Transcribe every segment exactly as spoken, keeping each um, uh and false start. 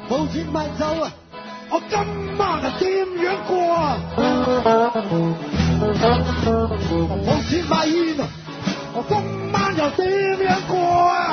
冇錢買酒啊！我今晚係點樣過啊？冇錢買煙啊！我今晚又點樣過啊？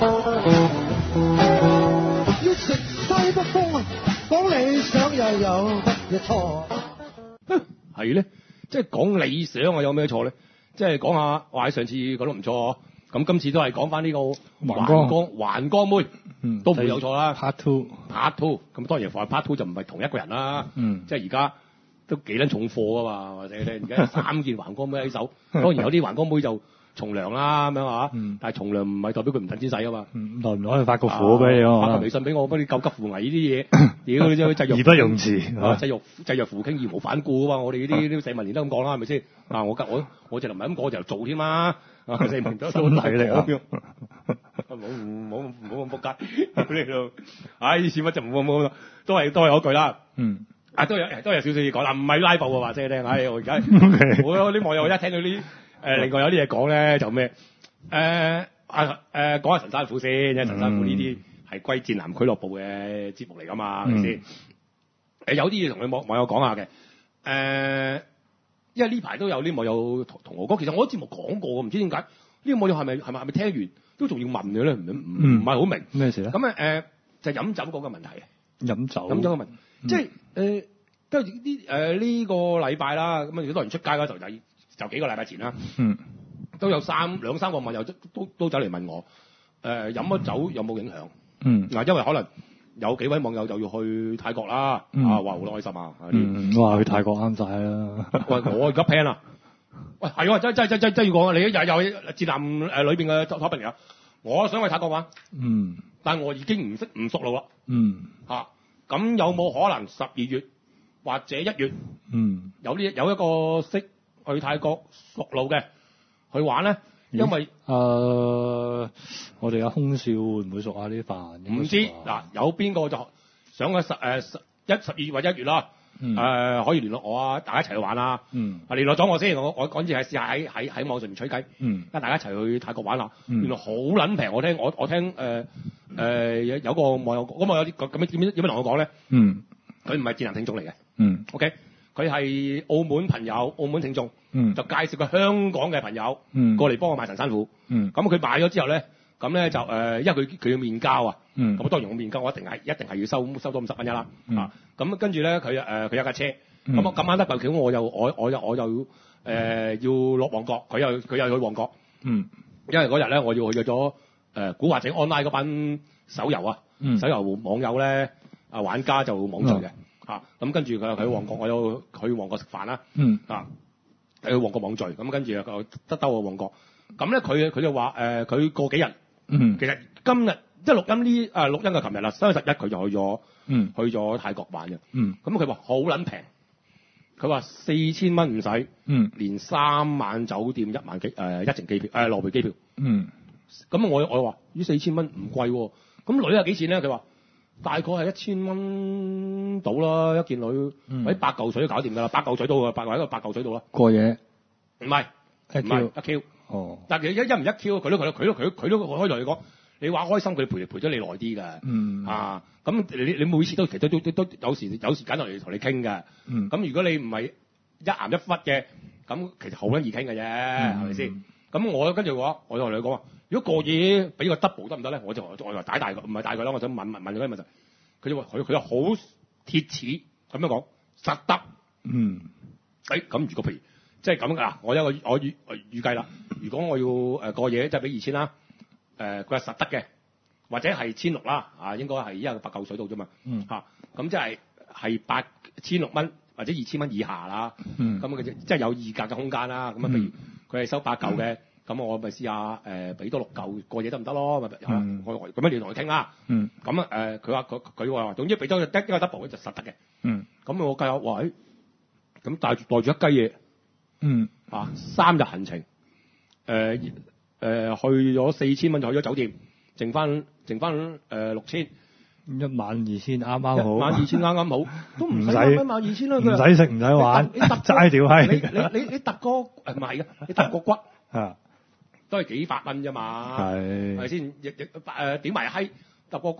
要食西北風啊！講理想又有乜嘢錯？ 係咧，即係講理想啊，有咩錯咧？即係講下，哇！上次講得唔錯，咁今次都係講翻呢個環江環江妹， 嗯， 都唔會有錯啦。 Part two，Part two，咁當然話 Part two 就唔係同一個人啦。 嗯， 即係而家都幾撚重貨噶嘛，或者咧而家三件環江妹喺手，當然有啲環江妹就從良啦咁樣嚇， 嗯， 但係從良唔係代表佢唔等錢使啊嘛。 嗯，來唔攞去發個火俾你啊？ 發個微信俾我，幫你救急扶危呢啲嘢，屌你真係濟弱， 義不容辭， 濟弱濟弱扶傾，義無反顧啊嘛！我哋呢啲啲社民連都咁講啦，係咪先？啊，我我我就唔係咁講，我就做添啦。啊，社民都身體力啊！ 唔好唔好唔好咁仆街，呢度，唉，啲錢乜就唔好唔好，都係都係嗰句啦。 嗯。 啊，都有都有少少嘢講啦，唔係拉布啊，話聲聽。唉，我而家我有啲網友一聽到啲誒，另外有啲嘢講咧，就咩誒啊誒講下陳山虎先，因為陳山虎呢啲係歸戰男俱樂部嘅節目嚟噶嘛，係咪先？誒有啲嘢同你網網友講下嘅誒，因為呢排都有啲網友同同我講，其實我啲節目講過，唔知點解呢個網友係咪係咪係咪聽完都仲要問嘅咧？唔唔唔係好明咩事咧？ 咁啊誒就飲酒嗰個問題啊， 飲酒飲酒嘅問題。即係誒，跟住呢誒呢個禮拜啦，咁啊如果多人出街嗰時候就就幾個禮拜前啦， 嗯， 都有三兩三個網友都都都走嚟問我，誒飲咗酒有冇影響？ 嗯， 嗱，因為可能有幾位網友就要去泰國啦， 嗯、 啊話好開心啊， 嗯，哇去泰國啱晒啦！ 喂，我而家 plan 啦，喂係喎，真真真真真要講啊！你又又戰艦誒裏邊嘅 topic 嚟啊！我想去泰國玩， 嗯， 但我已經唔識唔熟路啦， 嗯， 嚇、啊。咁有冇可能十二月或者一月， 嗯， 有呢有一個識去泰國熟路嘅去玩咧？因為誒、呃，我哋阿空少會唔會熟啊？呢啲飯唔知嗱，有邊個就想去十誒十一十二月或者一月啦？誒、 嗯呃、可以聯絡我啊，大家一齊去玩啦。 嗯， 啊聯絡咗我先，我我趕住係試下喺喺喺網上面取計。 嗯， 跟大家一齊去泰國玩啦。 嗯、 原來好撚平，我聽我我聽誒誒、呃呃、有有個網友咁網友啲咁樣點樣點樣同我講咧？ 嗯， 佢唔係智能聽眾嚟嘅。 嗯 ，OK，佢係澳門朋友，澳門聽眾。 嗯， 就介紹個香港嘅朋友。 嗯， 過嚟幫我買神山虎。 嗯， 咁佢買咗之後咧，咁咧就誒、呃，因為佢佢要面交啊。 嗯， 咁當然我面交，我一定係一定係要收收多五十蚊一啦。 嗯、 啊，咁跟住咧佢誒佢有架車，咁、 嗯、 我咁啱得嚿橋，我又我我又我又誒、呃、要落旺角，佢又佢又去旺角。 嗯， 因為嗰日咧我要去咗誒古惑仔 online 嗰班手遊啊， 嗯、 手遊網友咧啊玩家就網聚嘅。嗯啊，咁跟住佢又去旺角，我又去旺角食飯啦。 嗯， 啊，去旺角網聚，咁跟住又得兜個旺角。咁咧佢佢就話誒，佢、呃、過幾日， 嗯， 其實今日即係錄音呢啊錄音嘅琴日啦，三月十一佢就去咗， 嗯， 去咗泰國玩嘅。 嗯， 咁佢話好撚平，佢話四千蚊唔使， 嗯， 連三晚酒店一晚機誒、呃、一程機票誒來回機票。 嗯， 咁我我話呢四千蚊唔貴喎，咁女係幾錢咧？佢話。大概係一千蚊到啦，一件女，或、嗯、者八嚿水都搞掂㗎啦，八嚿水到㗎，八或者八嚿水到啦。 過夜？ 唔係，唔係一 Q。 哦。但係一一唔一 Q，佢都佢都佢都佢佢都可以同你講，你話開心佢陪陪咗你耐啲㗎。 嗯。啊， 咁你你每次都其實都都都有時有時間落嚟同你傾㗎。 嗯。 咁如果你唔係一鹹一忽嘅，咁其實好撚易傾㗎啫，係咪先？咁我跟住嘅話，我就同你講話。如果過夜俾個 double 得唔得咧？我就我就打大佢，唔係大佢啦。我想問問問佢啲問題。佢就話佢佢又好貼切咁樣講，實得。 嗯。 誒咁如果譬如即係咁㗎，我有個我預預計啦。如果我要誒過夜，即係俾二千啦。誒佢係實得嘅，或者係千六啦。啊，應該係因為八嚿水到啫嘛。 嗯。 嚇、啊，咁即係係八千六蚊或者二千蚊以下啦。 嗯。 咁佢即係有議價嘅空間啦。咁啊，譬如佢係收八嚿嘅。嗯咁我咪試下誒俾多六嚿過夜得唔得咯？咪、嗯、我咁樣你同佢傾啦。嗯。咁啊誒，佢話佢佢話總之俾多一一個 double 就實得嘅。嗯。咁我計下，哇！咁帶住袋住一雞嘢。嗯。啊，三日行程。誒、呃、誒、呃，去咗四千蚊就去咗酒店，剩翻剩翻誒六千。 一晚二千啱啱好。一晚二千啱啱好，都唔使一晚二千啦。 唔使食唔使玩， 你揼齋條閪。 你你你你揼個誒唔係嘅，你揼個骨。 啊。 都係幾百蚊啫嘛， 係係咪先？亦亦誒點埋閪揼個骨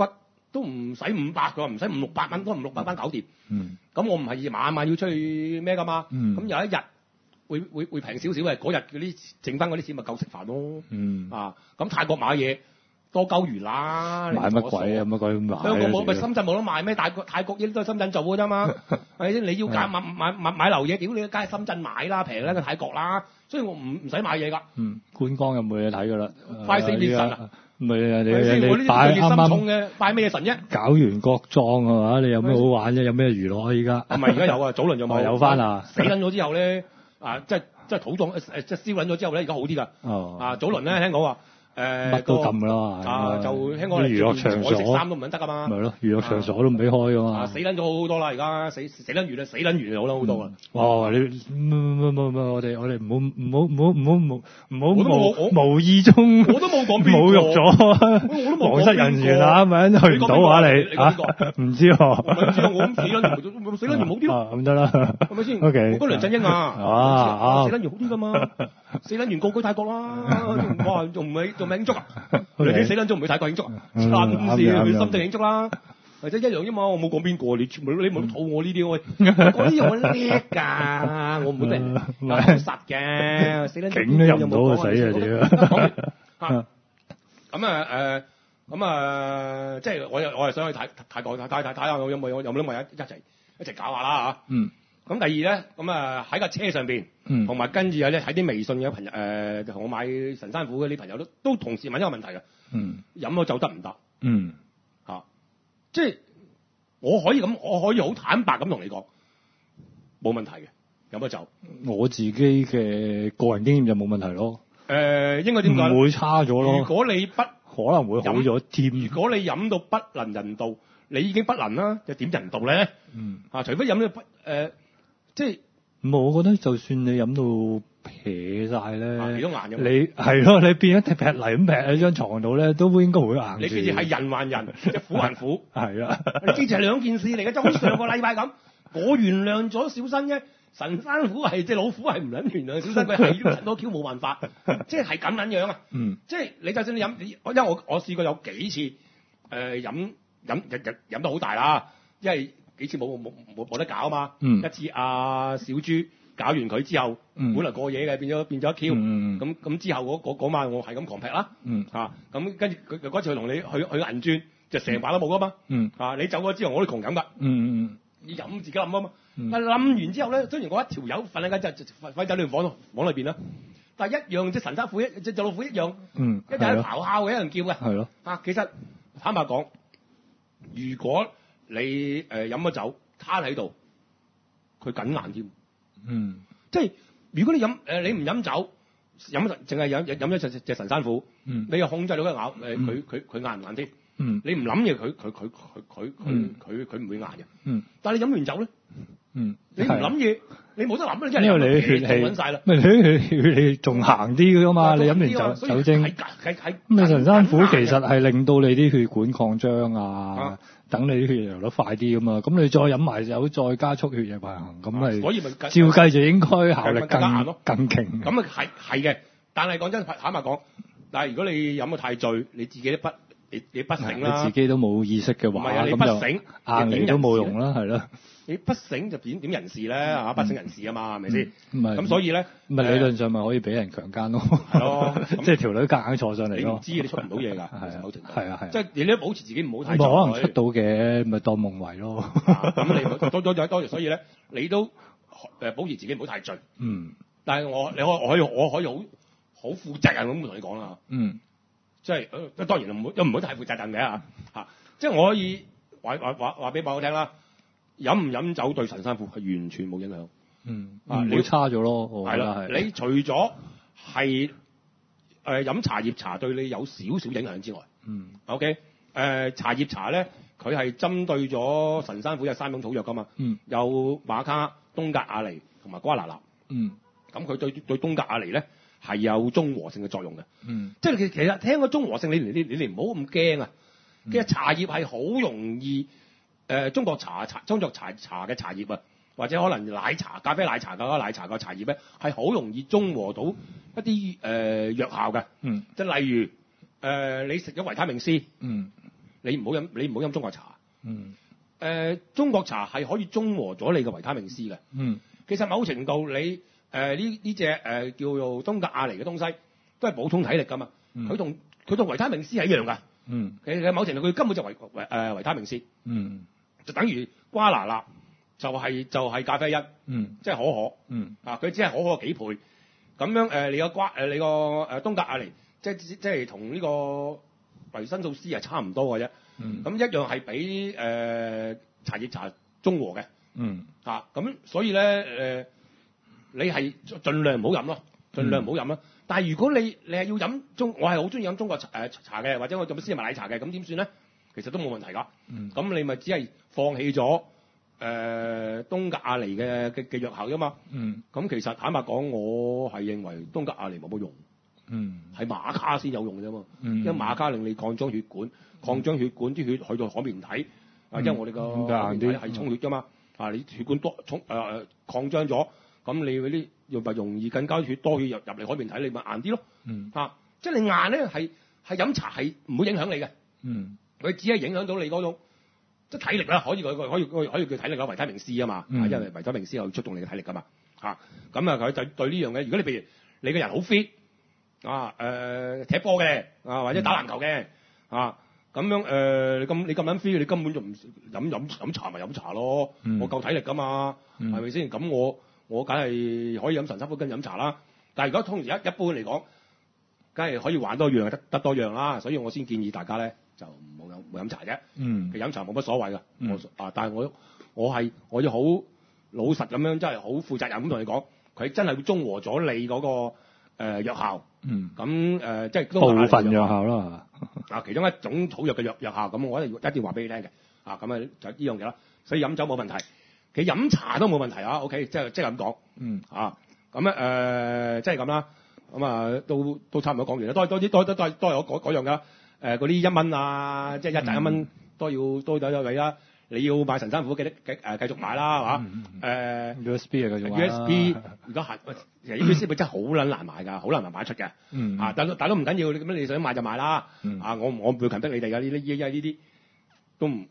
都唔使五百，佢話唔使五六百蚊，都五六百蚊搞掂。 嗯。 咁我唔係晚晚要出去咩㗎嘛。 嗯。 咁有一日會會會平少少嘅，嗰日嗰啲剩翻嗰啲錢咪夠食飯咯。 嗯。 啊，咁泰國買嘢多鳩魚啦。 買乜鬼啊？乜鬼買啊？ 香港冇咪深圳冇得賣咩？泰國泰國嘢都係深圳做㗎啫嘛。係咪先？你要揀買買買買流嘢，屌你梗係深圳買啦，平啦過泰國啦。所以我唔唔使買嘢㗎。 嗯。觀光又冇嘢睇㗎啦。 拜四面神啊！ 唔係啊！你我你拜啱啱拜咩神啫？ 搞完國葬係嘛？你有咩好玩啫？有咩娛樂啊？依家唔係而家有啊，早輪就冇。 有翻啊！ 死撚咗之後咧，啊，即係即係土葬誒即係燒撚咗之後咧，而家好啲㗎。 哦。啊， 早輪咧聽講話誒乜都禁啦。 啊，就聽講娛樂場所食衫都唔撚得㗎嘛。 咪咯，娛樂場所都唔俾開㗎嘛。 啊，死撚咗好多啦！而家死死撚完啦，死撚完就好啦好多啦。 哇！你唔唔唔唔，我哋我哋唔好唔好唔好唔好唔好唔好無無意中我都冇講邊個侮辱咗皇室人員啊！咪去唔到啊你啊？唔知喎。 唔知啊！我咁死撚完，死撚完好啲咯。 咁得啦。係咪先？ O K。 我覺得梁振英啊， 啊死撚完好啲㗎嘛，死撚完告居泰國啦，哇！仲唔係仲唔係慶祝啊？你啲死撚仲唔去泰國慶祝啊？慘事去深圳慶祝啦，或者一樣啫嘛。我冇講邊個，你全部你冇肚我呢啲喂，嗰啲我叻㗎，我唔會俾人有實嘅，死撚警都入唔到死啊屌！ 咁啊誒，咁啊即係我又我係想去泰泰國睇睇睇下有冇有有冇咪一一齊一齊搞下啦嚇。嗯。咁第二咧，咁啊喺架車上邊，同埋跟住有咧喺啲微信嘅朋友誒，同、呃、我買神山虎嗰啲朋友都都同時問一個問題嘅。嗯。飲咗酒得唔得？嗯。嚇、啊，即係我可以咁，我可以好坦白咁同你講，冇問題嘅，飲咗酒。 我自己嘅個人經驗就冇問題咯。 誒、呃，應該點講？ 唔會差咗咯。 如果你不可能會好咗添。 如果你飲到不能人道，你已經不能啦，就點人道咧？嗯。啊，除非飲到不誒。呃即係， 我覺得就算你飲到撇晒咧， 你都硬嘅。 你係咯，你變咗劈泥咁劈喺張床度咧，都應該會硬。 你記住係人還人，即係虎還虎。係啊，你記住係兩件事嚟嘅，就好似上個禮拜咁，我原諒咗小新啫，神山虎係即係老虎係唔撚原諒小新，佢係要陳多 Q 冇辦法，即係係咁撚樣啊。嗯。即係你就算你飲，因為我我試過有幾次誒、呃、飲飲日日飲得好大啦，因為。幾次冇冇冇冇得搞啊嘛！嗯、一次阿、啊、小豬搞完佢之後，嗯、本來過夜嘅變咗變咗 Q，咁咁之後嗰嗰晚我係咁狂劈啦，嚇咁跟住佢嗰次同你去去銀鑽就成把都冇噶嘛，嗯啊、你走咗之後我都窮飲噶，嗯嗯、你飲自己冧啊嘛，嗯、但係冧完之後咧，雖然我一條友瞓喺間就瞓喺酒店房房裏邊啦，但係一樣即神山虎一隻隻老虎一樣，嗯、一陣喺度咆哮嘅，一樣叫嘅，係咯，啊其實坦白講，如果你誒飲咗酒攤喺度，佢緊硬添。嗯，即係如果你飲誒、呃、你唔飲酒，飲淨係飲飲咗隻隻神山虎，嗯、你又控制到佢咬誒佢佢佢硬唔硬添？嗯，你唔諗嘢，佢佢佢佢佢佢佢佢唔會硬嘅。嗯，但係你飲完酒咧，嗯，你唔諗嘢，你冇得諗啦， 因為你血氣滾曬啦。咪你血血氣仲行啲㗎嘛？你飲完酒酒精，咁你神山虎其實係令到你啲血管擴張啊。啊等你啲血液流得快啲㗎嘛，咁你再飲埋酒，再加速血液運行，咁咪所以咪照計就應該效力更更勁。 咁啊係係嘅，但係講真，坦白講，但係如果你飲到太醉，你自己都不你你不醒啦， 你自己都冇意識嘅話， 咁就硬嚟都冇用啦，係咯。 你不醒就點點人事咧嚇，不省人事啊嘛，係咪先？唔係咁，所以咧， 咪理論上咪可以俾人強姦咯。係咯，即係條女夾硬坐上嚟咯。 你唔知你出唔到嘢㗎，係啊，係啊，係。即係你都保持自己唔好太醉。 可能出到嘅，咪當夢遺咯。 咁你多多咗多，所以咧，你都誒保持自己唔好太醉。嗯。但係我你可我可以我可以好好負責任咁同你講啦。嗯。即係誒，當然唔好又唔好太負責任嘅嚇嚇。即係我可以話話話話俾朋友聽啦。飲唔飲酒對神山虎係完全冇影響， 嗯，啊，你差咗咯，係啦， 係。你除咗係誒飲茶葉茶對你有少少影響之外，嗯 ，OK，誒、呃、茶葉茶咧，佢係針對咗神山虎有三種草藥噶嘛，嗯，有馬卡、東格亞尼同埋瓜拿納，嗯，咁佢對對東格亞尼咧係有中和性嘅作用嘅，嗯，即係其其實聽個中和性，你你你哋唔好咁驚啊，其實茶葉係好容易。誒、呃、中國茶茶中國茶茶嘅茶葉啊，或者可能奶茶、咖啡奶茶嘅奶茶嘅茶葉咧，係好容易中和到一啲誒、呃、藥效嘅。嗯，即係例如誒、呃、你食咗維他命 C，嗯， 你唔好飲你唔好飲中國茶。 嗯。 誒、呃，中國茶係可以中和咗你嘅維他命 C 嘅。 嗯。 其實某程度你誒呢呢隻誒叫做東格亞尼嘅東西，都係補充體力㗎嘛。佢同佢同維他命 C 係一樣㗎。 嗯。 其實某程度佢根本就維維誒維他命 C。 嗯。 就等於瓜拿納，就係、是、就係、是、咖啡因。 嗯。 即係可可。 嗯。啊， 佢只係可可幾倍。咁樣誒、呃，你個瓜誒、呃，你個誒、呃、東格亞尼，即即即係同呢個維生素 C 係差唔多嘅啫。嗯。咁一樣係比誒、呃、茶葉茶中和嘅。嗯。啊，咁所以咧誒、呃，你係盡量唔好飲咯，盡量唔好飲咯。嗯、但係如果你你係要飲中，我係好中意飲中國茶誒茶嘅，或者我飲絲襪奶茶嘅，咁點算咧？其實都冇問題㗎。嗯。咁你咪只係放棄咗。誒、呃、東格亞尼嘅嘅嘅藥效啫嘛，嗯，咁其實坦白講，我係認為東格亞尼冇乜用，嗯，係馬卡先有用啫嘛，嗯，因為馬卡令你擴張血管，擴張血管啲血去到海綿體，啊、嗯，因為我哋個海綿體係充血㗎嘛，嗯、啊，你血管多充誒、呃、擴張咗，咁你嗰啲又咪容易更加血多血入入嚟海綿體，你咪硬啲咯，嗯，啊，即係你硬咧係係飲茶係唔會影響你嘅，嗯，佢只係影響到你嗰種。即係體力啦，可以佢可以可以可以叫體力啦，維他命 C 啊嘛，嗯、因為維他命 C 有出動你嘅體力噶嘛，嚇咁啊佢對對呢樣嘢，如果你譬如你個人好 fit 啊誒、呃、踢波嘅啊或者打籃球嘅、嗯、啊咁樣誒、呃、你咁你咁撚 fit，你根本就唔飲飲飲茶咪飲茶咯，嗯、我夠體力噶嘛，係咪先？咁我我梗係可以飲神參虎跟飲茶啦，但係如果通常一一般嚟講，梗係可以玩多樣得得多樣啦，所以我先建議大家咧。就冇飲冇飲茶啫，嗯，其實飲茶冇乜所謂噶，嗯、我啊，但係我我係我要好老實咁樣，真係好負責任咁同你講，佢真係會中和咗你嗰、那個誒、呃、藥效，嗯，咁誒、呃、即係部分藥效啦， 啊，其中一種草藥嘅藥藥效，咁我一定一定話俾你聽嘅，啊，咁啊就呢樣嘢啦，所以飲酒冇問題，其實飲茶都冇問題啊 ，OK，即係即係咁講，嗯，啊，咁咧誒即係咁啦，咁啊都都差唔多講完啦，多多啲多多多多係嗰嗰樣噶。誒嗰啲一蚊啊，即係一扎一蚊都要都有有位啦。你要買神山虎，記得繼誒繼續買啦，係嘛？誒 U S B 啊，繼續買 U S B 而家係其實 U S B 真係好撚難買㗎，好難買出嘅。嗯、啊，但但都唔緊要，你咁你想買就買啦。嗯、啊，我我唔會強迫你哋㗎，呢啲依依呢啲都唔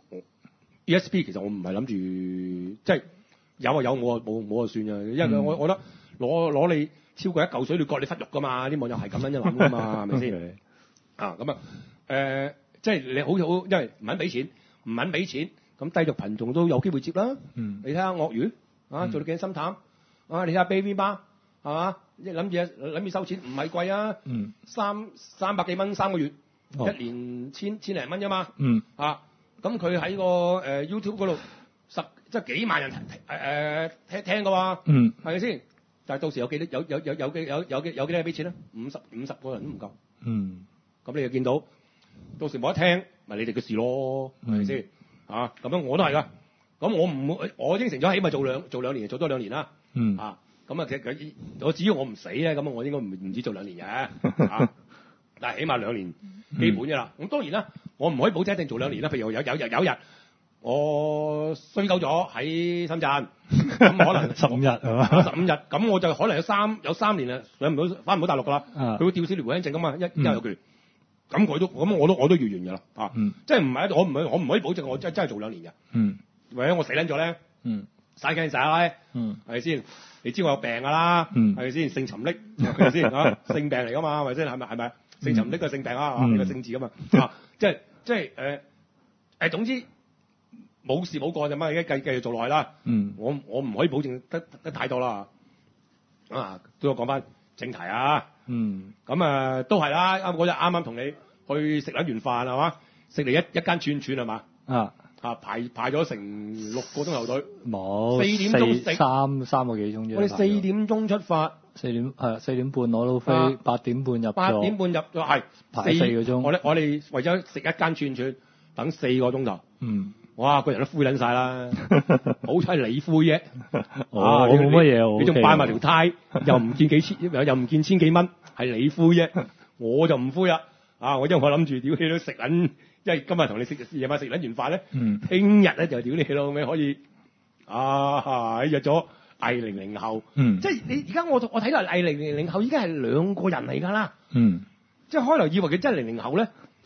U S B 其實我唔係諗住即係有啊有，我啊冇冇就算啊，因為我我覺得攞攞你超過一嚿水，你割你忽肉㗎嘛，啲網友係咁樣一諗㗎嘛，係咪先？啊，咁啊。誒、呃，即係你好好，因為唔肯俾錢，唔肯俾錢，咁低俗羣眾都有機會接啦。嗯，你睇下鱷魚啊，做到幾心淡啊！你睇下 baby 巴係嘛？一諗住諗住收錢，唔係貴啊。嗯，三三百幾蚊三個月，哦、一年千千零蚊啫嘛。嗯，啊，咁佢喺個誒、呃、YouTube 嗰度十即係幾萬人誒誒、呃、聽聽㗎嘛。嗯，係咪先？但係到時有幾多有有有有幾有有幾有幾多人俾錢咧？五十五十個人都唔夠。嗯，咁你就見到。到時冇得聽，咪你哋嘅事咯，係咪先？啊，咁樣我都係噶。咁我唔會，我應承咗起碼做兩做兩年，做多兩年啦。嗯。啊，咁啊，其實我只要我唔死咧，咁我應該唔唔止做兩年嘅。啊，但係起碼兩年基本嘅啦。咁、嗯、當然啦，我唔可以保證一定做兩年啦。譬如有有日有日我衰鳩咗喺深圳，咁可能十五日係嘛？ 十五日，咁我就可能有三有三年啊上唔到翻唔到大陸噶啦。佢、啊、會吊銷回鄉證噶嘛，一一有權。咁佢都咁我都我都要完㗎啦，啊，嗯、即係唔係我唔可我唔可以保證我真真係做兩年嘅，嗯，或者我死撚咗咧，嗯，嘥緊曬咧，嗯，係咪先？你知我有病㗎啦，嗯，係咪先？性沉溺係咪先啊？性病嚟㗎嘛，係咪先？係咪係咪？性沉溺個性病啊，係嘛？你個性字㗎嘛，啊，即係即係誒誒，總之冇事冇過就乜，而家繼繼續做落去啦，嗯，我我唔可以保證得得，得太多啦，啊，都要講翻正題啊。嗯，咁啊、呃、都係啦，啱嗰日啱啱同你去食撚完飯係嘛，食嚟一一間串串係嘛，啊啊排排咗成六個鐘頭隊，冇四點鐘食三三個幾鐘啫， 我哋四點鐘出發， 四點係四點半攞到飛，八、啊、點半入，八點半入咗係排四個鐘， 我哋我哋為咗食一間串串等四個鐘頭，嗯，哇個人都灰撚晒啦，好彩你灰啫， 哦、啊我冇乜嘢， 你仲擺埋條呔，又唔見幾千，又唔見千幾蚊。係你灰啫，我就唔灰啦。啊，我因為我諗住屌你都食撚，因為今日同你食夜晚食撚完飯咧，聽日咧就屌你老味可以啊約咗藝零零後，嗯、即係你而家我我睇到藝零零後已經係兩個人嚟㗎啦。嗯，即係開頭以為佢真係零零後咧，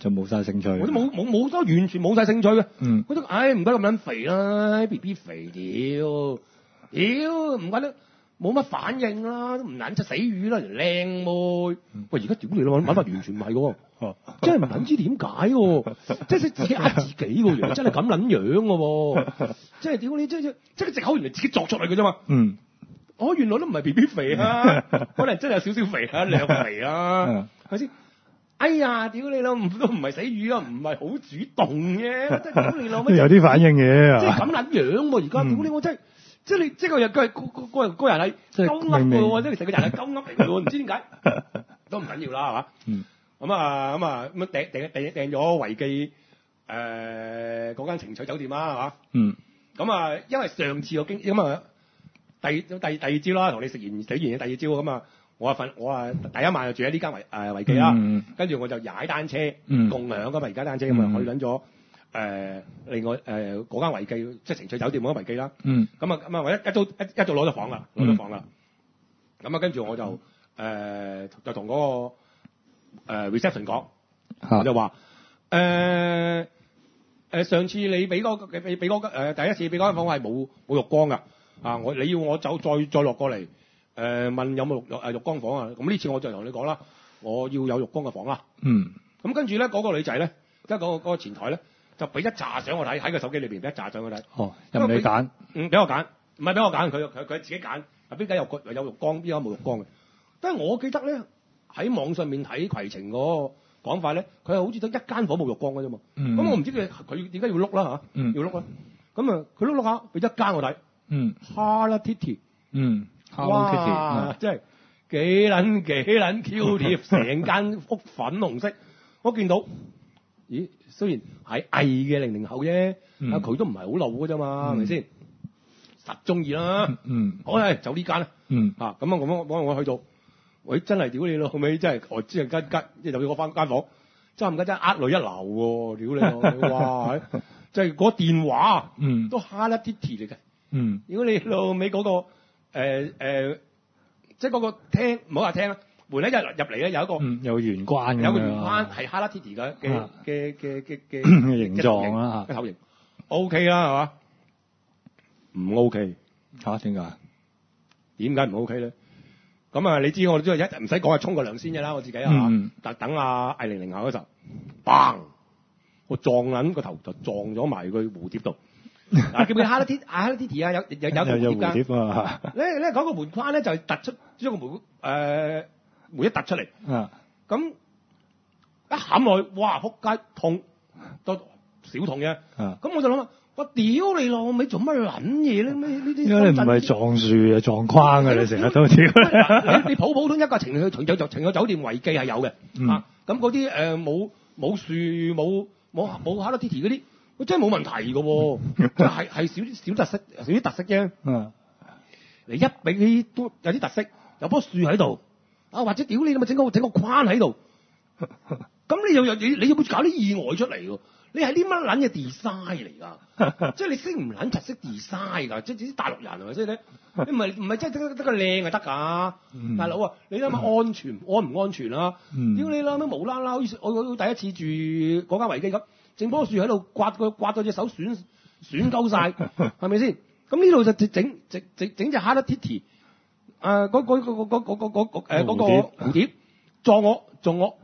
就冇晒興趣。 我都冇冇冇都完全冇晒興趣嘅。 嗯。 我覺得唉唔得咁撚肥啦 ，B B 肥屌屌唔怪得冇乜反應啦，都唔撚出死魚啦，條靚妹。嗯、喂而家屌你啦，揾法完全唔係喎，真係唔撚知點解喎，即係自己呃自己喎，原來真係咁撚樣嘅喎，即係屌你即係即係個藉口原來自己作出嚟嘅啫嘛。 嗯。 哦，原來都唔係 B B 肥啊，可能真係有少少肥啊，兩肥啊，係咪先？哎呀，屌你老，唔都唔係死魚啊，唔係好主動嘅，即係屌你老乜？ 有啲反應嘅， 即係咁撚樣喎！而家屌你我真係，即係你即係個人佢係個個人個人係鳩噏嘅喎，即係成個人係鳩噏嚟嘅喎，唔知點解都唔緊要啦，係嘛？嗯。咁啊咁啊咁訂訂訂訂咗維記誒嗰間情趣酒店啦，係嘛？嗯。咁啊，因為上次我經咁啊。第第第二朝啦，同你食完食完嘢第二朝咁啊，我啊瞓我啊第一晚就住喺呢間維誒維記啦，跟住、嗯、我就踩單車、嗯、共享㗎嘛，而家單車咁啊去緊咗誒另外誒嗰間維記即係情趣酒店嗰間維記啦，咁啊咁啊我一一早一一早攞咗房啦，攞咗房啦，咁啊跟住我就誒、呃、就同嗰、嗰個、呃、reception 講，啊、我就話誒誒上次你俾嗰俾俾嗰誒第一次俾嗰間房係冇冇浴缸㗎。啊！我你要我走再再落過嚟，誒、呃、問有冇浴誒浴缸房啊？咁呢次我就同你講啦，我要有浴缸嘅房啦。嗯。咁跟住咧，嗰、那個女仔咧，即係嗰個嗰、那個前台咧，就俾一紮相我睇，喺個手機裏邊俾一紮相我睇。哦。任你揀。嗯，俾我揀，唔係俾我揀，佢佢佢自己揀。啊，邊間有個有浴缸，邊間冇浴缸嘅。但係我記得咧，喺網上面睇攜程嗰個講法咧，佢係好似得一間房冇浴缸嘅啫嘛。嗯。咁我唔知佢佢點解要碌啦嚇？嗯。要碌啦。咁啊，佢碌碌下，俾一間我睇。嗯 Hello Kitty，嗯 Hello Kitty，哇，真係幾撚幾撚 Q 貼，成間屋粉紅色。我見到，咦？雖然係偽嘅零零後啫，啊佢都唔係好老嘅啫嘛，係咪先？實中意啦，嗯，好係就呢間啦，嗯，啊咁啊咁啊，我我去到，喂真係屌你咯，後尾真係我知係間間，即係就算我翻間房，真唔緊真呃女一流喎，屌你咯，哇！即係嗰個電話，嗯，都 Hello Kitty 嚟嘅。嗯，如果你老尾嗰個誒、呃呃、即係嗰個廳，唔好話廳啦，門咧一入入嚟咧有一個、嗯、有玄關嘅，有個玄關係 Hello Kitty 嘅嘅嘅嘅嘅嘅形狀啦嚇，嘅頭型 OK 啦係嘛？唔 OK 嚇？點解？點解唔 OK 咧？咁啊，你知我哋都係一唔使講係沖個涼先嘅啦，我自己啊，特等阿魏玲玲下嗰時候，砰！我撞撚個頭就撞咗埋個蝴蝶度。嗱，記唔記得 Hello Kitty 啊 Hello Kitty 啊，有有有蝴蝶㗎。咧咧嗰個門框咧就係突出將個門誒門一突出嚟。啊。咁一冚落去，哇！撲街痛，都少痛嘅。啊。咁我就諗啊，我屌你老味做乜撚嘢咧？咩呢啲？因為你唔係撞樹啊，撞框嘅你成日都屌。你你普普通一個情趣情趣情趣酒店維記係有嘅。嗯。啊。咁嗰啲誒冇冇樹冇冇冇 Hello Kitty 嗰啲。真係冇問題嘅喎，係係少啲小特色，少啲特色啫。嗯，你一俾啲都有啲特色，有棵樹喺度，啊或者屌你咁啊整個整個框喺度，咁你又又你你有冇搞啲意外出嚟喎？你係啲乜撚嘅 design 嚟㗎？即係你識唔撚特色 design 㗎？即係啲大陸人係咪先咧？你唔係唔係真係得得個靚就得㗎？嗯、大佬啊，你諗下安全安唔安全啊？屌你啦，咩無啦啦，好似我我第一次住嗰間維基咁。整棵樹喺度刮個刮到隻手損損鳩晒，係咪先？咁呢度就整整整整隻 Hello Kitty，誒嗰嗰嗰嗰嗰嗰嗰誒嗰個蝴蝶撞我撞我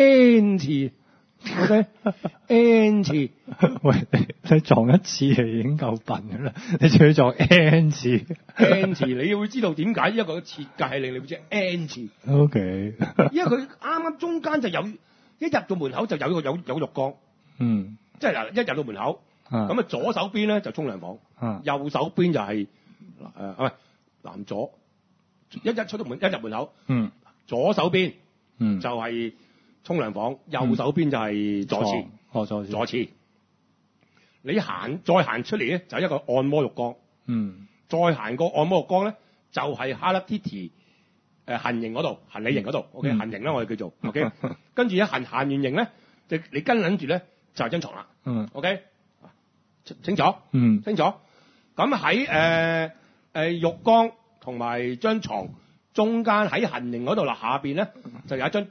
N 次 ，OK N 次，喂你撞一次係已經夠笨㗎啦，你仲要撞 N 次 N 次，你會知道點解一個設計係令你會知 N 次 ，OK，因為佢啱啱中間就有一入到門口就有個有有浴缸。嗯，即係嗱，一入到門口，咁啊左手邊咧就沖涼房，啊、右手邊就係誒唔係南左，一一出到門一入門口，嗯，左手邊嗯就係沖涼房，右手邊就係左廁，哦左左廁，你行再行出嚟咧就係一個按摩浴缸，嗯，再行個按摩浴缸咧就係 Hello Kitty 誒行形嗰度，行李型嗰度 ，OK 行形啦我哋叫做 ，OK， 跟住一行行完形咧，就你跟撚住咧。就係張床啦，嗯 ，OK，清楚，嗯，清楚。咁喺誒誒浴缸同埋張床中間喺行形嗰度啦，下邊咧就有一張凳，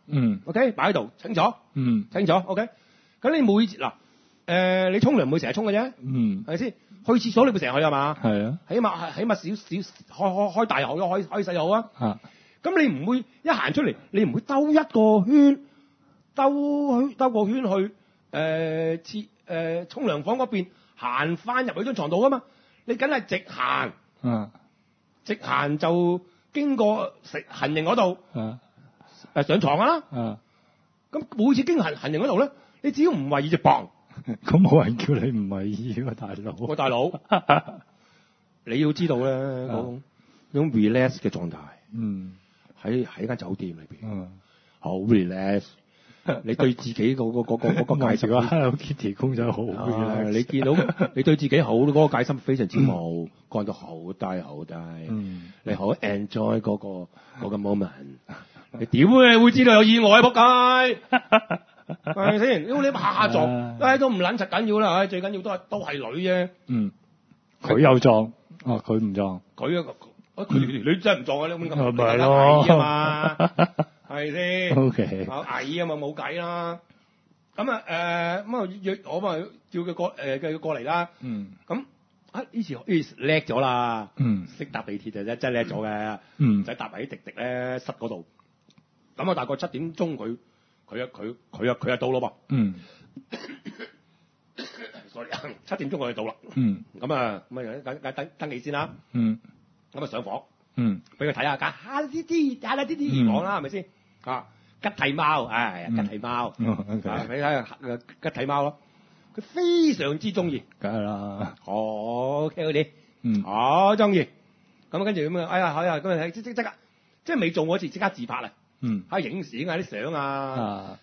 嗯。 OK， 擺喺度，清楚。 嗯。 清楚。OK。咁你每嗱誒、呃，你沖涼唔會成日沖嘅啫。 嗯。 係咪先？去廁所你會成日去係嘛？ 係啊。 起碼起碼少少開開開大口開開細口啊。 啊。 咁你唔會一行出嚟，你唔會兜一個圈，兜去兜個圈去誒廁誒沖涼房嗰邊行翻入去張床度啊嘛？你梗係直行。 啊。 直行就經過食行人嗰度。 啊。 誒上床啦。 啊。咁每次經行行人嗰度咧，你只要唔為意就砰。 咁冇人叫你唔為意喎，大佬。 喂，大佬，你要知道咧嗰種嗰種 relax 嘅狀態。嗯。喺喺間酒店裏邊。嗯。好 relax。你對自己嗰個嗰個嗰個戒心啊 ，Hello Kitty 公仔好 relax。 你見到你對自己好嗰個戒心非常之冇，降到好低好低。嗯。你好 enjoy 嗰個嗰個 moment。你點會會知道有意外啊？仆街，係咪先？如果你下下撞，唉都唔撚實緊要啦，唉最緊要都係都係女啫。嗯， 佢又撞，哦佢唔撞， 佢啊佢條女真係唔撞啊！你咁咁咪咯， 矮啊嘛，係先 ？OK， 矮啊嘛冇計啦。咁啊誒咁啊約我咪叫佢過誒叫佢過嚟啦。嗯，咁啊呢次呢次叻咗啦。嗯，識搭地鐵就真真叻咗嘅。嗯，唔使搭喺滴滴咧塞嗰度。咁啊，大概七點鐘佢佢啊佢佢啊佢啊到咯噃。嗯。sorry， 七點鐘我就到啦。嗯。咁啊咁啊等等登登記先啦。嗯。咁啊上房。嗯。俾佢睇下架哈啲啲哈啲啲講啦，係咪先？啊，吉體貓，唉，吉體貓。啊，俾睇下吉體貓咯。佢非常之中意。 梗係啦。 好 ，OK 嗰啲。嗯。好中意。咁跟住咁啊，哎呀，哎呀，咁啊即即即刻，即係未做嗰次即刻自拍啦。嗯，喺影相啊啲相啊，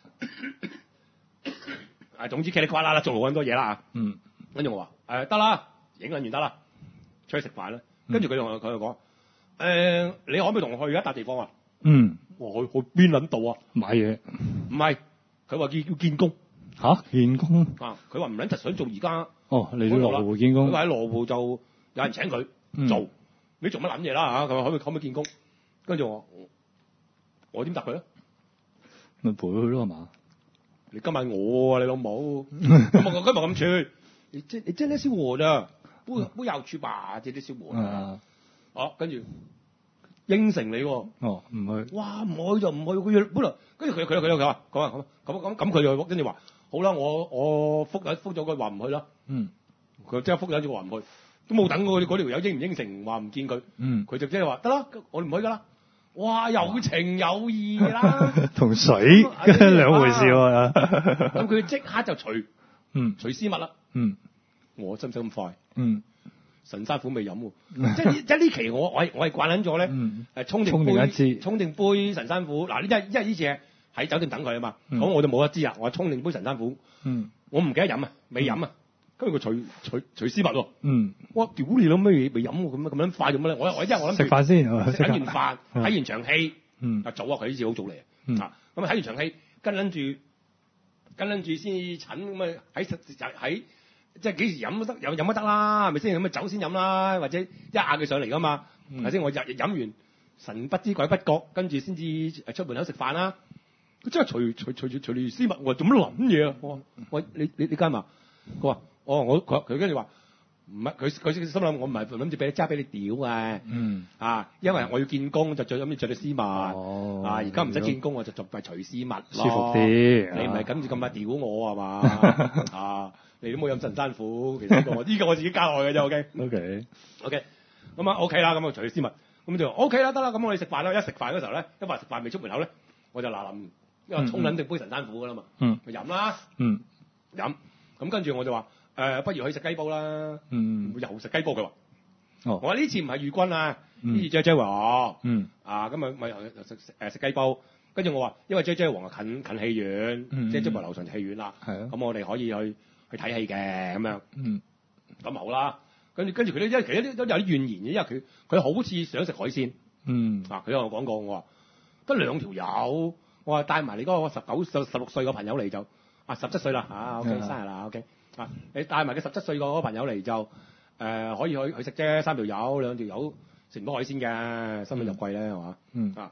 啊總之茄哩呱啦啦做好咁多嘢啦。嗯，跟住我話誒得啦，影完完得啦，出去食飯啦。跟住佢同佢佢就講誒，你可唔可以同我去一笪地方啊？嗯，我去去邊撚度啊？ 買嘢？ 唔係，佢話叫叫見工。 吓？見工？ 啊，佢話唔撚實想做而家。 哦，你去羅湖見工？ 佢話喺羅湖就有人請佢做，你做乜撚嘢啦嚇？佢話可唔可以可唔可以見工？跟住我。我點答佢咧？ 咪陪佢咯係嘛？ 你今晚我啊，你老母咁我今日咁串，你即你真係小伙的，不不要去吧，這啲小伙啊！哦，跟住應承你喎。哦，唔去。哇，唔去就唔去，佢約本來，跟住佢佢佢佢話講啊咁咁咁咁佢就跟住話好啦，我我覆咗覆咗佢話唔去啦。嗯，佢即刻覆咗住話唔去，都冇等嗰嗰條友應唔應承話唔見佢。嗯，佢就即係話得啦，我哋唔去噶啦。哇，有情有義啦， 同水兩回事喎。 咁佢即刻就除，嗯，除絲襪啦。嗯，我使唔使咁快？嗯，神山虎未飲喎，即係即係呢期我我係我係慣撚咗咧，誒沖定杯，沖定杯神山虎。嗱，呢因因為呢次喺酒店等佢啊嘛，咁我就冇得知啊。我沖定杯神山虎，嗯，我唔記得飲啊，未飲啊。跟住佢除除除絲襪喎，嗯，哇屌你老味未飲喎，咁咁撚快做乜咧？我我因為我諗食飯先， 食緊完飯睇完場戲，嗯，啊早啊佢呢次好早嚟啊，咁啊睇完場戲跟撚住跟撚住先診咁啊喺喺即係幾時飲都得，有飲都得啦，係咪先？咁啊酒先飲啦，或者一嗌佢上嚟噶嘛，係咪先？我日日飲完神不知鬼不覺，跟住先至出門口食飯啦。佢真係除除除除除絲襪，我話做乜諗嘢啊？我話喂你你你加埋，佢話。哦，我佢佢跟住話唔係佢佢心諗我唔係諗住俾揸俾你屌啊，嗯啊，因為我要見工就最諗住着對絲襪，哦啊而家唔使見工我就仲係除絲襪舒服啲， 你唔係跟住咁快屌我係嘛啊？你都冇飲神山虎，其實呢個呢個我自己交代嘅啫 ，OK OK OK 咁啊 OK 啦，咁啊除絲襪，咁就 OK 啦，得啦，咁我哋食飯啦，一食飯嗰時候咧，一話食飯未出門口咧，我就嗱臨因為沖撚定杯神山虎噶啦嘛，嗯，飲啦，嗯，飲，咁跟住我就話。誒、呃，不如去食雞煲啦。嗯，又食雞煲佢話。哦，我話呢次唔係預軍啊，呢次 J J 王。嗯。啊，咁咪咪食誒食雞煲，跟住我話，因為 J J 王啊近近戲院，嗯、即係中環樓上戲院啦。係啊。咁我哋可以去去睇戲嘅咁樣。嗯。咁好啦，跟住跟住佢咧，因為其實都有啲怨言嘅，因為佢佢好似想食海鮮。嗯。啊，佢有講過，我話得兩條友，我話帶埋你嗰個十九十十六歲個朋友嚟就啊十七歲啦嚇 ，OK 生日啦 ，OK。啊！你帶埋個十七歲個朋友嚟就誒、呃、可以去去食啫，三條友兩條友食唔到海鮮嘅，心裏又貴咧係嘛？嗯啊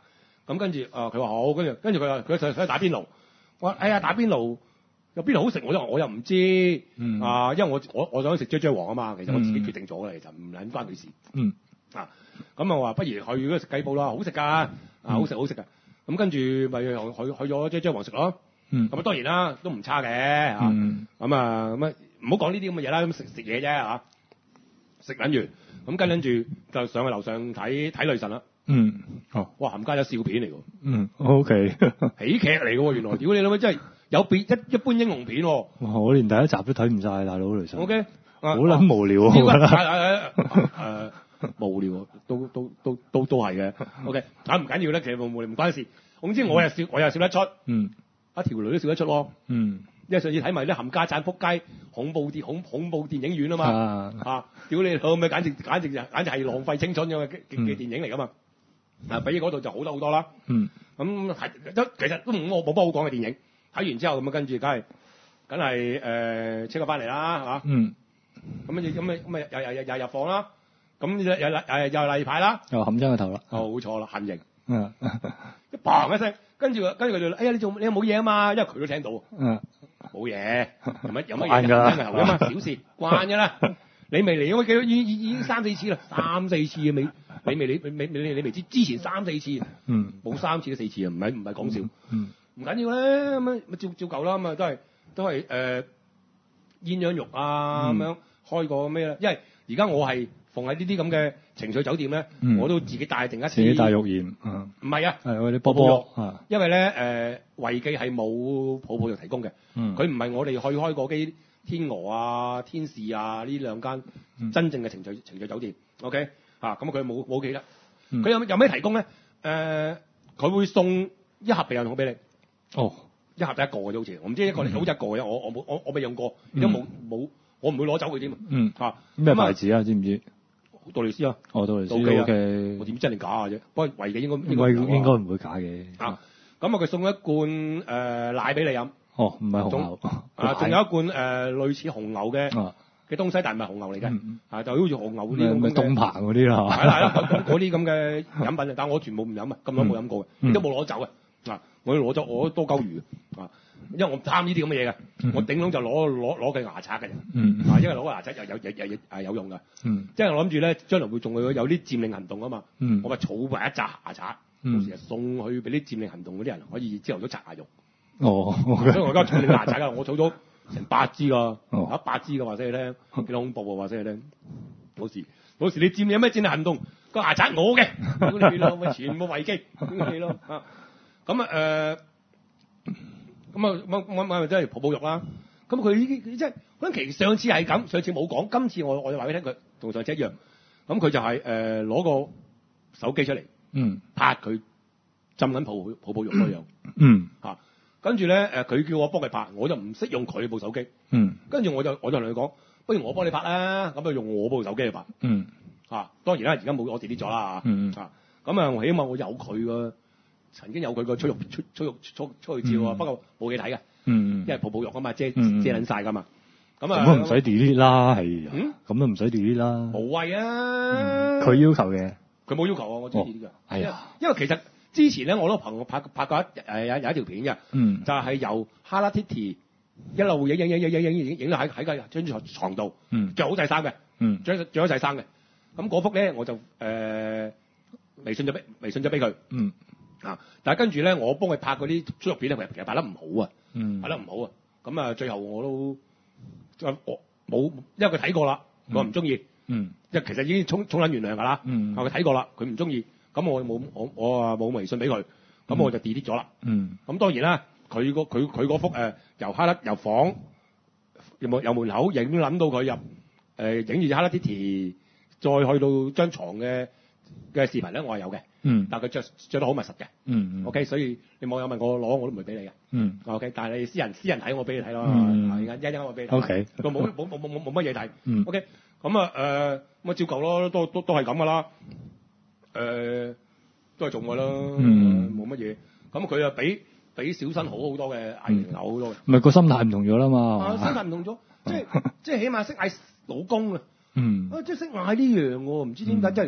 咁跟住啊，佢話好，跟住跟住佢話佢想想打邊爐。我話哎呀，打邊爐有邊爐好食，我又我又唔知。 嗯啊，因為我我我想食啫啫王啊嘛，其實我自己決定咗嘅，其實唔撚關佢事。 嗯。 啊，咁啊話不如去嗰度食雞煲啦，好食㗎，啊好食好食㗎。咁跟住咪去去去咗啫啫王食咯。 嗯。 咁啊當然啦，都唔差嘅嚇。 嗯。 咁啊咁啊，唔好講呢啲咁嘅嘢啦，咁食食嘢啫嚇。食緊完，咁跟住就上去樓上睇睇雷神啦。 嗯。哦。 哇！冚家有笑片嚟喎。 嗯。O K。 喜劇嚟嘅喎，原來屌你老味真係有別一一般英雄片喎。 哇！我連第一集都睇唔晒，大佬雷神。 O K。 好撚無聊啊！我覺得。 誒無聊，都都都都都係嘅。O K。啊唔緊要咧，其實無聊唔關事。總之我又笑，我又笑得出。 嗯。 一條女都笑得出咯。 嗯。 因為上次睇埋啲冚家鏟撲街恐怖電恐恐怖電影院啊嘛。 啊。 啊！屌你老味，簡直簡直就簡直係浪費青春咁嘅嘅嘅電影嚟噶嘛。啊，比嗰度就好得好多啦。 嗯。 咁係都其實都冇冇乜好講嘅電影。睇完之後咁啊，跟住梗係梗係誒車佢翻嚟啦，係嘛？ 嗯。 咁跟住咁咪咁咪又又又又入房啦。咁又又誒又例牌啦。 又冚咗個頭啦。 哦，冇錯啦，行刑。 嗯。 一砰一聲，跟住跟住佢就哎呀你做你有冇嘢啊嘛？因為佢都聽到。 嗯。冇嘢，有乜有乜嘢？慣㗎，嘛，小事，慣㗎啦。你未嚟，我記得已已已經三四次啦，三四次啊未，你未你你你你未知之前三四次。 嗯。 冇三次都四次啊，唔係唔係講笑。 嗯。 唔緊要咧，咁樣咪照照舊啦，咁啊都係都係誒鴛鴦肉啊咁樣開個咩咧？因為而家我係逢喺呢啲咁嘅情趣酒店咧，我都自己帶定一次。 自己帶浴鹽。嗯。 唔係啊。 係嗰啲波波肉啊。 因為咧誒維記係冇泡泡肉提供嘅。 嗯。佢唔係我哋去開過機天鵝啊、天使啊呢兩間真正嘅情趣情趣酒店。OK 啊，咁佢冇冇記得。佢有有咩提供咧？誒，佢會送一盒避孕套俾你。 哦， 一盒得一個嘅啫，好似我唔知一個，好似一個嘅，我我冇我我未用過，而家冇冇，我唔會攞走佢添。 嗯， 嚇咩牌子啊？知唔知？ 杜蕾斯啊， 哦，杜蕾斯 O K， 我點知真定假嘅啫？不過維記應該應該應該唔會假嘅。 啊，咁啊佢送一罐誒奶俾你飲。 哦，唔係紅牛。 啊，仲有一罐誒類似紅牛嘅嘅東西，但係唔係紅牛嚟嘅。啊，就好似紅牛嗰啲咁嘅。東鵬嗰啲啦。係啦係啦，嗰啲咁嘅飲品，但係我全部唔飲啊，咁耐冇飲過嘅，亦都冇攞走嘅。嗱，我攞咗我多鳩魚啊，因為我唔貪呢啲咁嘅嘢嘅，我頂籠就攞攞攞嘅牙刷嘅啫。嗯。啊，因為攞個牙刷又有有有係有用㗎。嗯。即係我諗住咧，將來會仲會有啲佔領行動啊嘛。嗯。我咪儲埋一紮牙刷，到時啊送去俾啲佔領行動嗰啲人，可以朝頭早刷牙用。哦。所以我而家儲領牙刷㗎，我儲咗成八支㗎。哦。一百支嘅話，俾你聽，幾恐怖喎！話俾你聽，到時到時你佔領有咩佔領行動？個牙刷我嘅，屌你咯，咪全部維基，屌你咯啊！咁啊誒，咁啊我我我真係泡泡肉啦。咁佢呢啲即係可能其實上次係咁，上次冇講，今次我我就話俾你聽，佢同上次一樣。咁佢就係誒攞個手機出嚟，嗯，拍佢浸緊泡泡泡泡肉嗰樣，嗯嚇。跟住咧誒，佢叫我幫佢拍，我就唔識用佢部手機，嗯。跟住我就我就同佢講，不如我幫你拍啦，咁就用我部手機去拍，嗯嚇。當然啦，而家冇我 delete 咗啦，嗯嚇。咁啊，我起碼我有佢個。曾經有佢個出肉出出肉出出去照啊，不過冇嘢睇嘅，嗯，因為泡泡肉啊嘛，遮遮撚晒㗎嘛，咁啊，咁都唔使 delete 啦，係，嗯，咁都唔使 delete 啦，無謂啊，佢要求嘅，佢冇要求啊，我知呢啲㗎，係啊，因為其實之前咧我都朋友拍拍過一誒有有一條片嘅，嗯，就係由 Hello Kitty 一路影影影影影影影影到喺喺個張牀度，嗯，著好晒衫嘅，嗯，著著好晒衫嘅，咁嗰幅咧我就誒微信咗俾微信咗俾佢，嗯。啊！但係跟住咧，我幫佢拍嗰啲豬肉片咧，其實拍得唔好啊，嗯、拍得唔好啊。咁啊，最後我都我冇，因為佢睇過啦，我唔中意。嗯，即係其實已經沖沖撚原諒㗎啦。嗯，佢睇過啦，佢唔中意，咁我冇我我啊冇微信俾佢，咁我就 delete 咗啦。嗯，咁當然啦，佢個佢佢嗰幅誒由哈甩由房由門由門口影撚到佢入誒影住 Hello Kitty，再去到張床嘅嘅視頻咧，我係有嘅。嗯，但係佢著著得好密實嘅。嗯 OK，所以你網友問我攞，我都唔會俾你嘅。嗯。OK，但係你私人私人睇，我俾你睇咯。嗯。而家一陣我俾你睇。OK。佢冇冇冇冇冇冇乜嘢睇。嗯。OK，咁啊誒，咁啊照舊咯，都都都係咁噶啦。誒，都係做㗎啦。嗯。冇乜嘢。咁佢啊比比小新好好多嘅，嗌名好多嘅。唔係個心態唔同咗啦嘛。啊，心態唔同咗，即係即係起碼識嗌老公啊。嗯。啊，即係識嗌呢樣喎，唔知點解真係。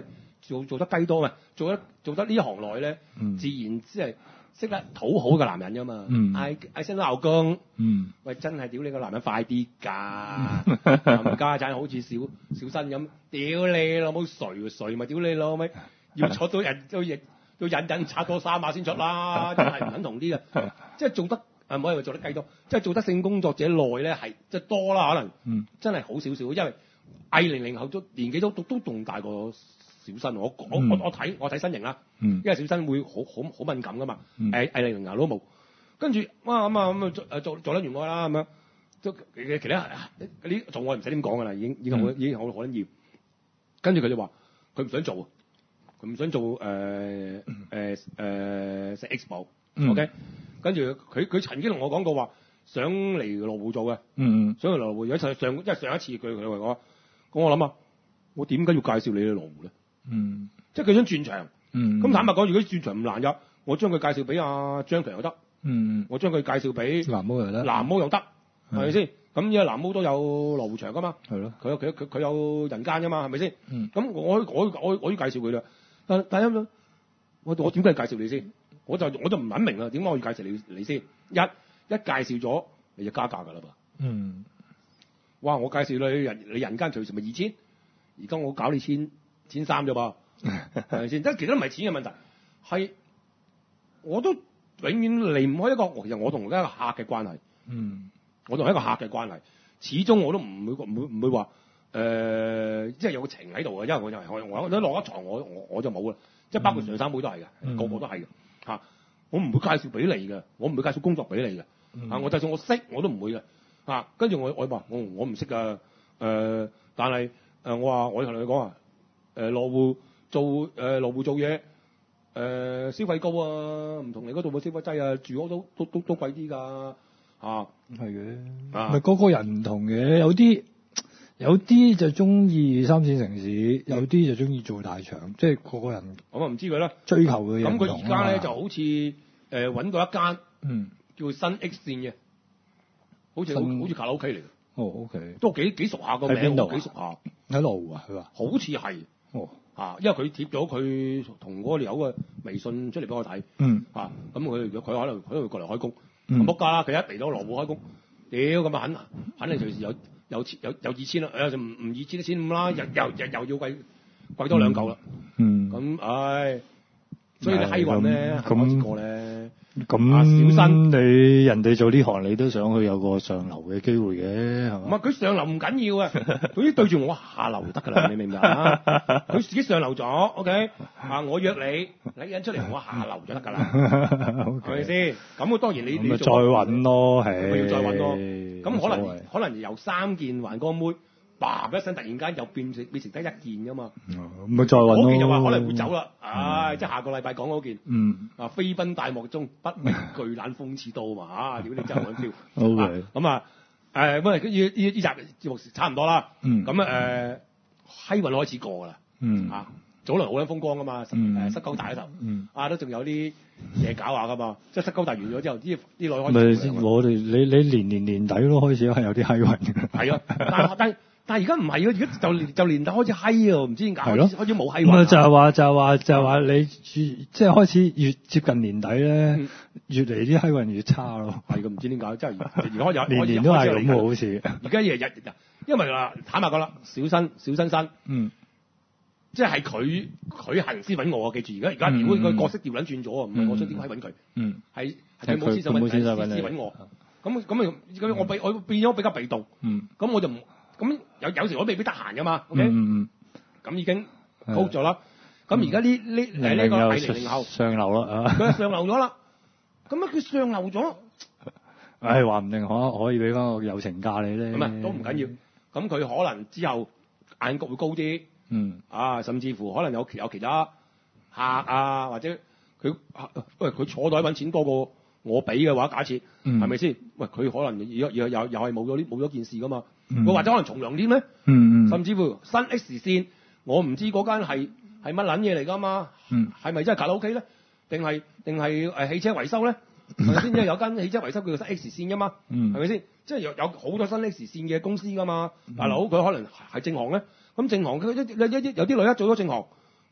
做做得雞多啊，做得做得呢行內咧， 嗯、 自然即係識得討好嘅男人㗎嘛。 嗯， 嗌嗌聲鬧工。 嗯， 喂，真係屌你個男人快啲㗎！冚家產好似小小新咁，屌你老母誰誰咪屌你老味，要坐到人都亦要忍忍擦多三下先出啦，真係唔肯同啲嘅，即係做得誒唔可以話做得雞多，即係做得性工作者耐咧係即係多啦，可能， 嗯， 真係好少少，因為藝零零後都年紀都都都仲大過小新，我我嗯、 我我睇我睇身形啦， 嗯， 因為小新會好好好敏感㗎嘛， 嗯、 藝藝零零後都冇。跟住哇咁啊咁啊做誒做做得完愛啦咁樣，都其其他嗰啲做愛唔使點講噶啦，已經已經好已經好好緊要。跟住佢就話佢唔想做，佢唔想做誒誒誒食 X 寶 ，OK？跟住佢佢曾經同我講過話想嚟羅湖做嘅， 嗯嗯， 想嚟羅湖。而家上因為上一次佢佢同我講，我諗啊，我點解要介紹你去羅湖咧？ 嗯， 即係佢想轉場。 嗯， 咁坦白講，如果轉場唔難㗎，我將佢介紹俾阿張強又得。 嗯， 我將佢介紹俾藍毛又得， 藍毛又得，係咪先？咁因為藍毛都有羅湖場噶嘛， 係咯， 佢佢佢佢有人間噶嘛，係咪先？ 嗯， 咁我我我我要介紹佢啦。但但係咁，我我點解介紹你先？我就我就唔諗明啦，點解我要介紹你你先？一一介紹咗你就加價㗎啦噃。 嗯， 哇！我介紹你人你人間隨時咪二千，而家我搞你千千三啫噃，係咪先？即係其實都唔係錢嘅問題，係我都。永遠離唔開一個，其實我同一個客嘅關係。 嗯， 我同一個客嘅關係，始終我都唔會唔會唔會話誒、呃，即係有個情喺度嘅。因為我就係我我一落一床，我我我就冇啦。即係包括上三妹都係嘅，嗯、個個都係嘅嚇。我唔會介紹俾你嘅，我唔會介紹工作俾你嘅嚇、嗯啊。我就算我識，我都唔會嘅嚇。跟、啊、住我我話我我唔識㗎誒，但係誒、呃、我話我同你講啊誒羅湖做誒羅湖做嘢。誒、呃、消費高啊，唔同你嗰度嘅消費低啊，住屋都都都都貴啲㗎嚇， 係嘅， 啊咪個個人唔同嘅，有啲有啲就中意三線城市，有啲就中意做大場，即係個個人我啊唔知佢啦， 追求嘅嘢唔同。 咁佢而家咧就好似誒揾到一間， 嗯， 叫新 X 線嘅，好似好好似卡拉 OK 嚟嘅。 哦 OK， 都幾幾熟下個名， 喺邊度啊？ 幾熟下喺羅湖啊，佢話好似係。 哦。 啊，因為佢貼咗佢同嗰個友嘅微信出嚟俾我睇， 嗯， 啊，咁佢佢可能佢都會過嚟開工， 嗯， 仆街啦！佢一嚟到羅湖開工，屌咁啊肯肯定隨時有有有有二千啦，誒就唔唔二千一千五啦，又又又又要貴貴多兩嚿啦， 嗯， 咁唉，所以你閪運咧係開始過咧。 咁、 啊、小新你人哋做呢行，你都想去有個上流嘅機會嘅，係嘛？ 唔係佢上流唔緊要啊，佢啲對住我下流就得㗎啦，你明唔明啊？佢自己上流咗 ，OK？啊，我約你，你引出嚟同我下流就得㗎啦，係咪先？咁我當然你你再揾咯，係， 佢要再揾咯。咁可能可能由三件環歌妹，叭一聲突然間又變成變成得一件㗎嘛。 咁咪再揾咯。 嗰件就話可能會走啦，唉、嗯哎，即係下個禮拜講嗰件。 嗯。 啊，飛奔大漠中，不明巨懶風似刀嘛嚇！屌你真係好笑。 O K。 咁啊，誒，咁啊，跟住呢呢集節目差唔多啦。 嗯。 咁誒，閪運開始過㗎啦。 嗯。 啊，早輪好撚風光㗎嘛，誒塞溝大嗰頭。 嗯。 啊，都仲有啲嘢搞下㗎嘛，即係塞溝大完咗之後，啲啲女開始。 咪我哋你你年年年底都開始係有啲閪運嘅。 係啊，但但。但係而家唔係啊！而家就就年底開始閪啊，唔知點解開始開始冇閪運。 咁啊就係話就係話就係話你即係開始越接近年底咧，嗯、越嚟啲閪運越差咯。 係嘅，唔知點解，即係而家有年年都係咁喎，好似。 而家日日日，因為嗱坦白講啦，小新小新新， 嗯， 即係佢佢行先揾我啊！記住，而家而家如果個角色調撚轉咗啊，唔係我想點閪揾佢，嗯，係係佢冇先想揾，先揾我。咁咁啊咁我被我變咗比較被動，嗯，咁我就唔。咁有有時我未必得閒噶嘛 ，OK？咁、嗯嗯、已經高咗啦。咁而家呢呢誒呢個係零零後上流啦， 佢上流咗啦。咁啊佢上流咗， 唉話唔定可可以俾翻個友情價你咧。 咁啊都唔緊要。咁佢可能之後眼角會高啲，嗯啊，甚至乎可能有有其他客啊，或者佢喂佢坐袋揾錢多過我俾嘅話，假設係咪先？喂佢可能又又又又係冇咗啲冇咗件事噶嘛。佢、嗯、或者可能重陽添咧，嗯嗯，甚至乎新 X 線，我唔知嗰間係係乜撚嘢嚟㗎嘛，嗯，係咪真係卡拉 OK 咧？定係定係誒汽車維修咧？係咪先？因為有間汽車維修叫做新 X 線㗎嘛，嗯，係咪先？即係有有好多新 X 線嘅公司㗎嘛，大佬佢可能係正行咧，咁正行佢一一一有啲女一做咗正行，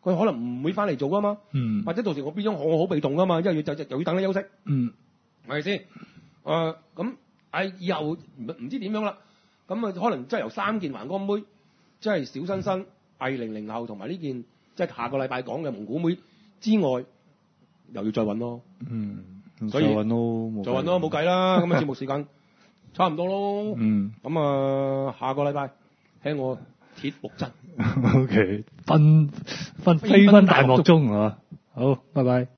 佢可能唔會翻嚟做噶嘛。 嗯。 或者到時我變咗我好被動噶嘛，因為要就又要等你休息。 嗯。 係咪先？誒、呃、咁，誒以後唔唔知點樣啦。咁啊，可能即係由三件橫杆妹，即係小新新、藝零零後同埋呢件，即係下個禮拜講嘅蒙古妹之外，又要再揾咯。 嗯。 所以再揾咯， 再揾咯，冇計啦。咁啊，節目時間差唔多咯。 嗯。 咁啊，下個禮拜聽我鐵木真。 O K，分分飛奔大漠中啊！好，拜拜。